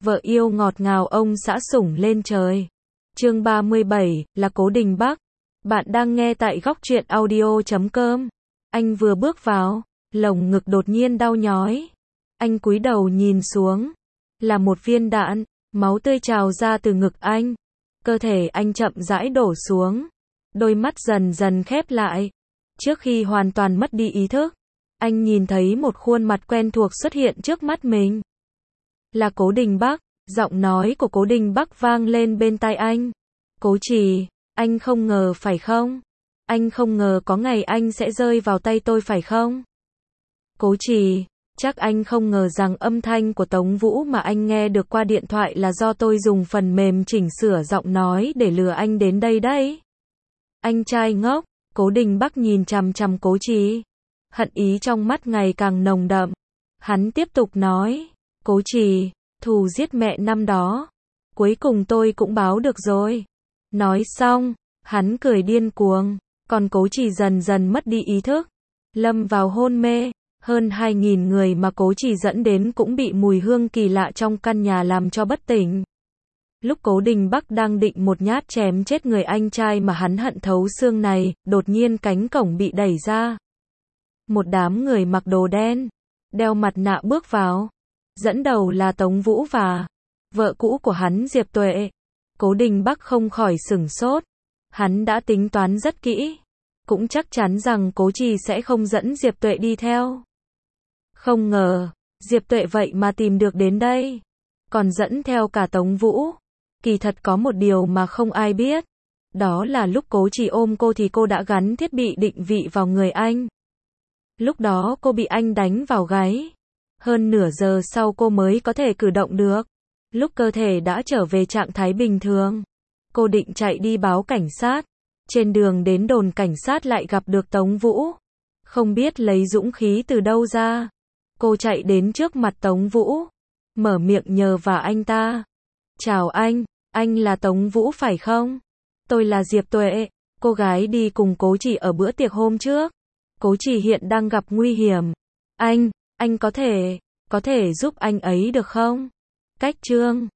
vợ yêu ngọt ngào ông xã sủng lên trời. Chương 37, là Cố Đình Bắc. Bạn đang nghe tại Góc Truyện Audio.com. Anh vừa bước vào, lồng ngực đột nhiên đau nhói. Anh cúi đầu nhìn xuống, là một viên đạn, máu tươi trào ra từ ngực anh. Cơ thể anh chậm rãi đổ xuống, đôi mắt dần dần khép lại. Trước khi hoàn toàn mất đi ý thức, anh nhìn thấy một khuôn mặt quen thuộc xuất hiện trước mắt mình. Là Cố Đình Bắc, giọng nói của Cố Đình Bắc vang lên bên tai anh. Cố Trì, anh không ngờ phải không? Anh không ngờ có ngày anh sẽ rơi vào tay tôi phải không? Cố Trì, chắc anh không ngờ rằng âm thanh của Tống Vũ mà anh nghe được qua điện thoại là do tôi dùng phần mềm chỉnh sửa giọng nói để lừa anh đến đây đấy. Anh trai ngốc, Cố Đình Bắc nhìn chằm chằm Cố Trì. Hận ý trong mắt ngày càng nồng đậm. Hắn tiếp tục nói, Cố Trì, thù giết mẹ năm đó, cuối cùng tôi cũng báo được rồi. Nói xong, hắn cười điên cuồng, còn Cố Trì dần dần mất đi ý thức, lâm vào hôn mê. Hơn 2.000 người mà Cố Trì dẫn đến cũng bị mùi hương kỳ lạ trong căn nhà làm cho bất tỉnh. Lúc Cố Đình Bắc đang định một nhát chém chết người anh trai mà hắn hận thấu xương này, đột nhiên cánh cổng bị đẩy ra. Một đám người mặc đồ đen, đeo mặt nạ bước vào. Dẫn đầu là Tống Vũ và vợ cũ của hắn Diệp Tuệ. Cố Đình Bắc không khỏi sửng sốt. Hắn đã tính toán rất kỹ, cũng chắc chắn rằng Cố Trì sẽ không dẫn Diệp Tuệ đi theo. Không ngờ, Diệp Tuệ vậy mà tìm được đến đây, còn dẫn theo cả Tống Vũ. Kỳ thật có một điều mà không ai biết, đó là lúc Cố Trì ôm cô thì cô đã gắn thiết bị định vị vào người anh. Lúc đó cô bị anh đánh vào gáy. Hơn nửa giờ sau cô mới có thể cử động được. Lúc cơ thể đã trở về trạng thái bình thường, cô định chạy đi báo cảnh sát. Trên đường đến đồn cảnh sát lại gặp được Tống Vũ. Không biết lấy dũng khí từ đâu ra, cô chạy đến trước mặt Tống Vũ, mở miệng nhờ vả anh ta. Chào anh là Tống Vũ phải không? Tôi là Diệp Tuệ, cô gái đi cùng Cố Trì ở bữa tiệc hôm trước. Cố Trì hiện đang gặp nguy hiểm. Anh có thể giúp anh ấy được không? Cách chương